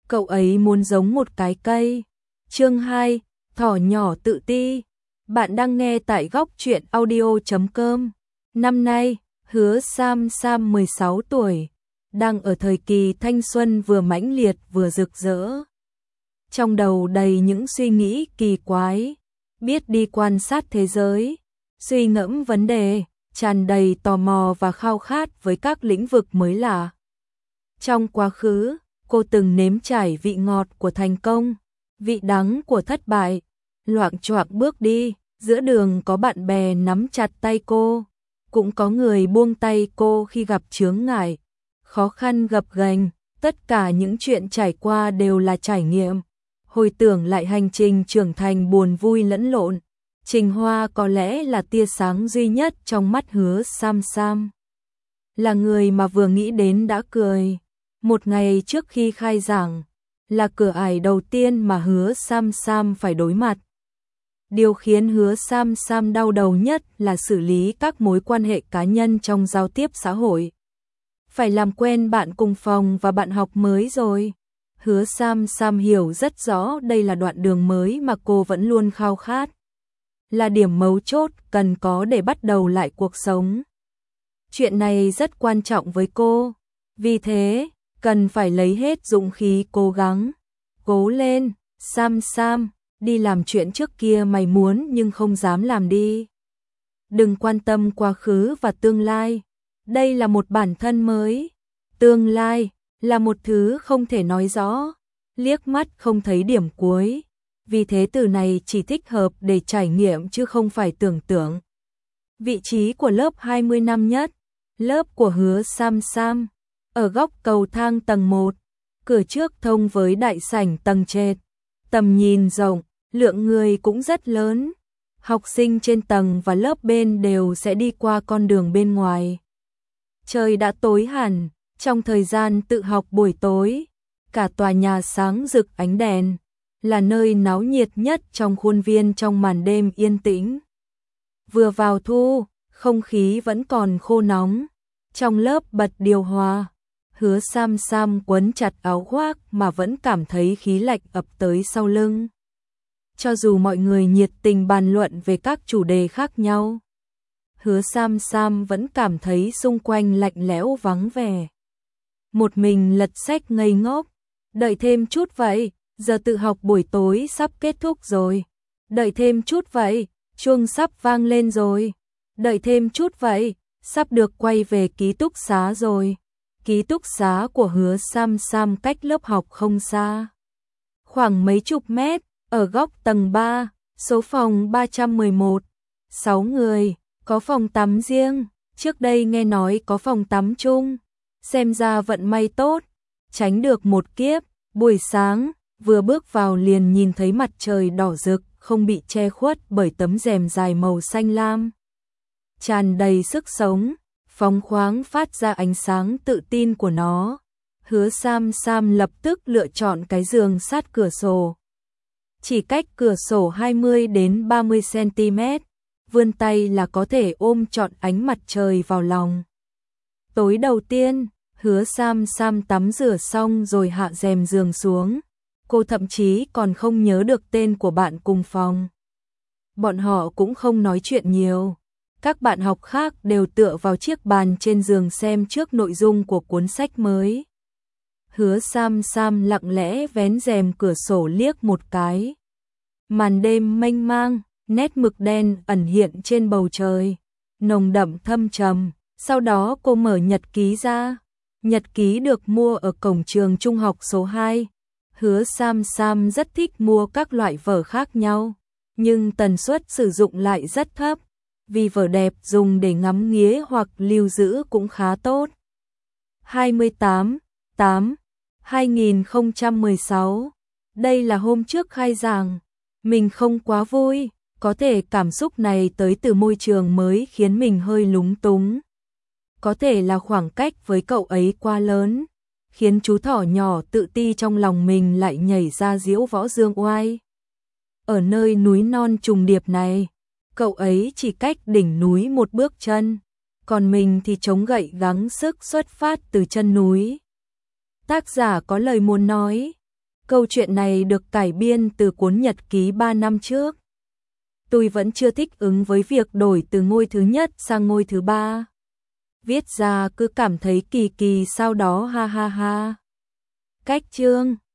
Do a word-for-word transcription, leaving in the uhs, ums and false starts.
cậu ấy muốn giống một cái cây. Chương hai, thỏ nhỏ tự ti. Bạn đang nghe tại góc truyện audio chấm com. Năm nay, Hứa Sam Sam mười sáu tuổi, đang ở thời kỳ thanh xuân vừa mãnh liệt vừa rực rỡ. Trong đầu đầy những suy nghĩ kỳ quái, biết đi quan sát thế giới, suy ngẫm vấn đề, tràn đầy tò mò và khao khát với các lĩnh vực mới lạ. Trong quá khứ, cô từng nếm trải vị ngọt của thành công, vị đắng của thất bại, loạng choạng bước đi, giữa đường có bạn bè nắm chặt tay cô, cũng có người buông tay cô khi gặp chướng ngại, khó khăn gập ghềnh, tất cả những chuyện trải qua đều là trải nghiệm. Hồi tưởng lại hành trình trưởng thành buồn vui lẫn lộn, Trình Hoa có lẽ là tia sáng duy nhất trong mắt Hứa Sam Sam. Là người mà vừa nghĩ đến đã cười. Một ngày trước khi khai giảng, là cửa ải đầu tiên mà Hứa Sam Sam phải đối mặt. Điều khiến Hứa Sam Sam đau đầu nhất là xử lý các mối quan hệ cá nhân trong giao tiếp xã hội. Phải làm quen bạn cùng phòng và bạn học mới rồi. Hứa Sam Sam hiểu rất rõ đây là đoạn đường mới mà cô vẫn luôn khao khát. Là điểm mấu chốt cần có để bắt đầu lại cuộc sống. Chuyện này rất quan trọng với cô. Vì thế, cần phải lấy hết dũng khí cố gắng. Cố lên, Sam Sam, đi làm chuyện trước kia mày muốn nhưng không dám làm đi. Đừng quan tâm quá khứ và tương lai. Đây là một bản thân mới. Tương lai là một thứ không thể nói rõ, liếc mắt không thấy điểm cuối. Vì thế từ này chỉ thích hợp để trải nghiệm chứ không phải tưởng tượng. Vị trí của lớp hai mươi năm nhất, lớp của Hứa Sam Sam, ở góc cầu thang tầng một, cửa trước thông với đại sảnh tầng trệt. Tầm nhìn rộng, lượng người cũng rất lớn. Học sinh trên tầng và lớp bên đều sẽ đi qua con đường bên ngoài. Trời đã tối hẳn, trong thời gian tự học buổi tối, cả tòa nhà sáng rực ánh đèn, là nơi náo nhiệt nhất trong khuôn viên trong màn đêm yên tĩnh. Vừa vào thu, không khí vẫn còn khô nóng, trong lớp bật điều hòa. Hứa Sam Sam quấn chặt áo khoác mà vẫn cảm thấy khí lạnh ập tới sau lưng. Cho dù mọi người nhiệt tình bàn luận về các chủ đề khác nhau, Hứa Sam Sam vẫn cảm thấy xung quanh lạnh lẽo vắng vẻ. Một mình lật sách ngây ngốc, đợi thêm chút vậy, giờ tự học buổi tối sắp kết thúc rồi. Đợi thêm chút vậy, chuông sắp vang lên rồi. Đợi thêm chút vậy, sắp được quay về ký túc xá rồi. Ký túc xá của Hứa Sam Sam cách lớp học không xa, khoảng mấy chục mét, ở góc tầng ba, số phòng ba trăm mười một. Sáu người, có phòng tắm riêng, trước đây nghe nói có phòng tắm chung. Xem ra vận may tốt, tránh được một kiếp. Buổi sáng, vừa bước vào liền nhìn thấy mặt trời đỏ rực, không bị che khuất bởi tấm rèm dài màu xanh lam. Tràn đầy sức sống, phóng khoáng phát ra ánh sáng tự tin của nó. Hứa Sam Sam lập tức lựa chọn cái giường sát cửa sổ. Chỉ cách cửa sổ hai mươi đến ba mươi xăng-ti-mét, vươn tay là có thể ôm trọn ánh mặt trời vào lòng. Tối đầu tiên, Hứa Sam Sam tắm rửa xong rồi hạ rèm giường xuống. Cô thậm chí còn không nhớ được tên của bạn cùng phòng. Bọn họ cũng không nói chuyện nhiều. Các bạn học khác đều tựa vào chiếc bàn trên giường xem trước nội dung của cuốn sách mới. Hứa Sam Sam lặng lẽ vén rèm cửa sổ liếc một cái. Màn đêm mênh mang, nét mực đen ẩn hiện trên bầu trời, nồng đậm thâm trầm. Sau đó cô mở nhật ký ra. Nhật ký được mua ở cổng trường trung học số hai. Hứa Sam Sam rất thích mua các loại vở khác nhau, nhưng tần suất sử dụng lại rất thấp. Vì vở đẹp dùng để ngắm nghía hoặc lưu giữ cũng khá tốt. hai mươi tám tháng tám năm hai nghìn không trăm mười sáu. Đây là hôm trước khai giảng. Mình không quá vui, có thể cảm xúc này tới từ môi trường mới khiến mình hơi lúng túng. Có thể là khoảng cách với cậu ấy quá lớn, khiến chú thỏ nhỏ tự ti trong lòng mình lại nhảy ra diễu võ dương oai. Ở nơi núi non trùng điệp này, cậu ấy chỉ cách đỉnh núi một bước chân, còn mình thì chống gậy gắng sức xuất phát từ chân núi. Tác giả có lời muốn nói, Câu chuyện này được cải biên từ cuốn nhật ký ba năm trước. Tôi vẫn chưa thích ứng với việc đổi từ ngôi thứ nhất sang ngôi thứ ba. Viết ra cứ cảm thấy kỳ kỳ sau đó ha ha ha. Cách chương